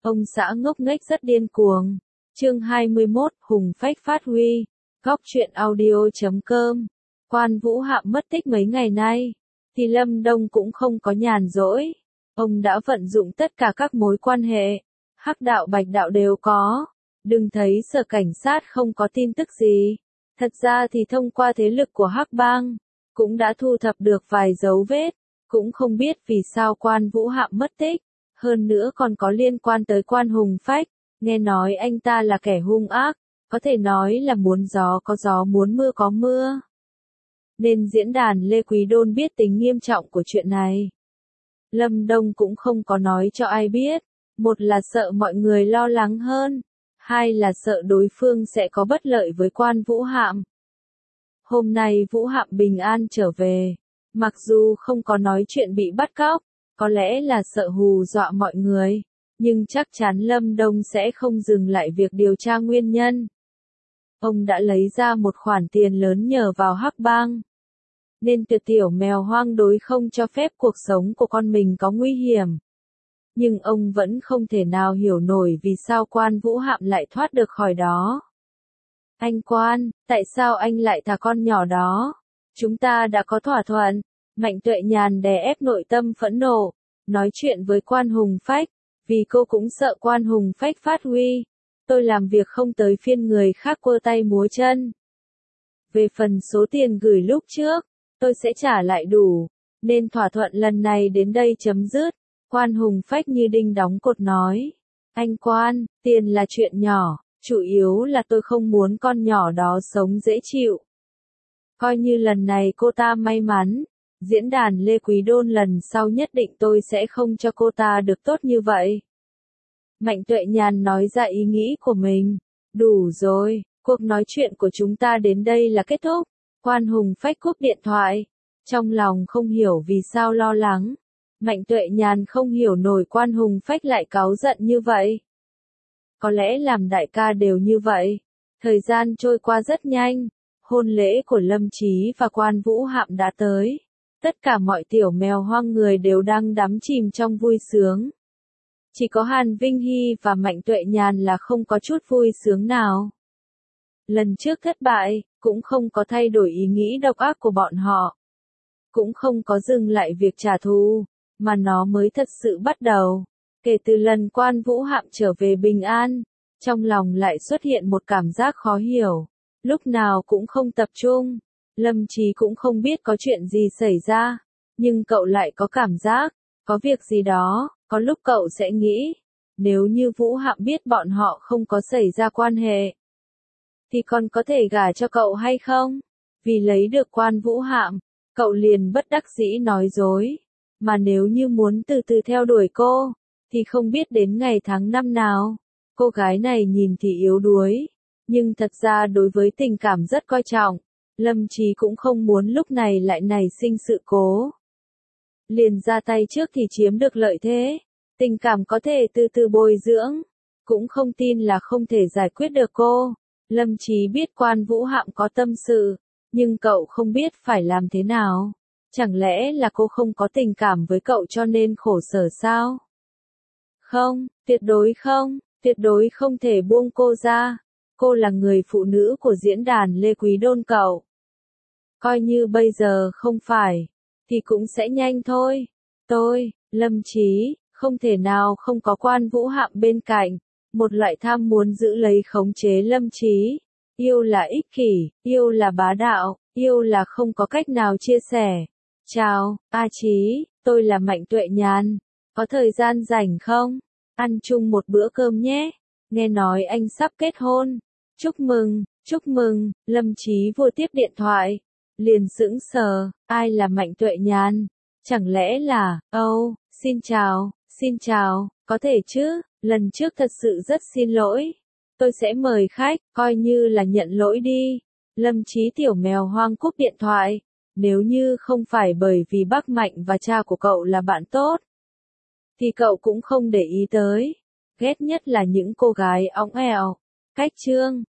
Ông xã ngốc nghếch rất điên cuồng. Chương 21, Hùng phách phát huy. Góc truyện audio.com. Quan Vũ Hạm mất tích mấy ngày nay, thì Lâm Đông cũng không có nhàn rỗi. Ông đã vận dụng tất cả các mối quan hệ, Hắc đạo Bạch đạo đều có. Đừng thấy Sở Cảnh sát không có tin tức gì. Thật ra thì thông qua thế lực của Hắc Bang, cũng đã thu thập được vài dấu vết. Cũng không biết vì sao Quan Vũ Hạm mất tích. Hơn nữa còn có liên quan tới Quan Hùng Phách. Nghe nói anh ta là kẻ hung ác, có thể nói là muốn gió có gió muốn mưa có mưa. Nên diễn đàn Lê Quý Đôn biết tính nghiêm trọng của chuyện này. Lâm Đông cũng không có nói cho ai biết. Một là sợ mọi người lo lắng hơn. Hai là sợ đối phương sẽ có bất lợi với Quan Vũ Hạm. Hôm nay Vũ Hạm bình an trở về. Mặc dù không có nói chuyện bị bắt cóc, có lẽ là sợ hù dọa mọi người. Nhưng chắc chắn Lâm Đông sẽ không dừng lại việc điều tra nguyên nhân. Ông đã lấy ra một khoản tiền lớn nhờ vào Hắc Bang. Nên tuyệt tiểu mèo hoang đối không cho phép cuộc sống của con mình có nguy hiểm. Nhưng ông vẫn không thể nào hiểu nổi vì sao Quan Vũ Hạm lại thoát được khỏi đó. Anh Quan, tại sao anh lại thả con nhỏ đó? Chúng ta đã có thỏa thuận. Mạnh Tuệ Nhàn đè ép nội tâm phẫn nộ, nói chuyện với Quan Hùng Phách, vì cô cũng sợ Quan Hùng Phách phát huy. Tôi làm việc không tới phiên người khác quơ tay múa chân. Về phần số tiền gửi lúc trước, tôi sẽ trả lại đủ, nên thỏa thuận lần này đến đây chấm dứt. Quan Hùng Phách như đinh đóng cột nói. Anh Quan, tiền là chuyện nhỏ, chủ yếu là tôi không muốn con nhỏ đó sống dễ chịu. Coi như lần này cô ta may mắn, diễn đàn Lê Quý Đôn lần sau nhất định tôi sẽ không cho cô ta được tốt như vậy. Mạnh Tuệ Nhàn nói ra ý nghĩ của mình. Đủ rồi, cuộc nói chuyện của chúng ta đến đây là kết thúc. Quan Hùng Phách cúp điện thoại. Trong lòng không hiểu vì sao lo lắng. Mạnh Tuệ Nhàn không hiểu nổi Quan Hùng Phách lại cáu giận như vậy. Có lẽ làm đại ca đều như vậy. Thời gian trôi qua rất nhanh. Hôn lễ của Lâm Chí và Quan Vũ Hạm đã tới. Tất cả mọi tiểu mèo hoang người đều đang đắm chìm trong vui sướng. Chỉ có Hàn Vinh Hy và Mạnh Tuệ Nhàn là không có chút vui sướng nào. Lần trước thất bại, cũng không có thay đổi ý nghĩ độc ác của bọn họ. Cũng không có dừng lại việc trả thù, mà nó mới thật sự bắt đầu. Kể từ lần Quan Vũ Hạm trở về bình an, trong lòng lại xuất hiện một cảm giác khó hiểu. Lúc nào cũng không tập trung. Lâm Chí cũng không biết có chuyện gì xảy ra. Nhưng cậu lại có cảm giác, có việc gì đó, có lúc cậu sẽ nghĩ. Nếu như Vũ Hạm biết bọn họ không có xảy ra quan hệ, thì còn có thể gả cho cậu hay không? Vì lấy được Quan Vũ Hạm, cậu liền bất đắc dĩ nói dối. Mà nếu như muốn từ từ theo đuổi cô, thì không biết đến ngày tháng năm nào. Cô gái này nhìn thì yếu đuối, nhưng thật ra đối với tình cảm rất coi trọng. Lâm Chí cũng không muốn lúc này lại nảy sinh sự cố. Liền ra tay trước thì chiếm được lợi thế. Tình cảm có thể từ từ bồi dưỡng. Cũng không tin là không thể giải quyết được cô. Lâm Chí biết Quan Vũ Hạm có tâm sự, nhưng cậu không biết phải làm thế nào. Chẳng lẽ là cô không có tình cảm với cậu cho nên khổ sở sao? Không, tuyệt đối không thể buông cô ra. Cô là người phụ nữ của diễn đàn Lê Quý Đôn cậu. Coi như bây giờ không phải, thì cũng sẽ nhanh thôi. Tôi, Lâm Chí, không thể nào không có Quan Vũ Hạm bên cạnh. Một loại tham muốn giữ lấy khống chế Lâm Chí. Yêu là ích kỷ, yêu là bá đạo, yêu là không có cách nào chia sẻ. Chào, A Chí, tôi là Mạnh Tuệ Nhàn. Có thời gian rảnh không? Ăn chung một bữa cơm nhé. Nghe nói anh sắp kết hôn. Chúc mừng, Lâm Chí vừa tiếp điện thoại. Liền sững sờ, ai là Mạnh Tuệ Nhàn? Chẳng lẽ là, xin chào, có thể chứ, lần trước thật sự rất xin lỗi. Tôi sẽ mời khách, coi như là nhận lỗi đi. Lâm Chí tiểu mèo hoang cúp điện thoại. Nếu như không phải bởi vì bác Mạnh và cha của cậu là bạn tốt, thì cậu cũng không để ý tới. Ghét nhất là những cô gái óng ẻo. Cách chương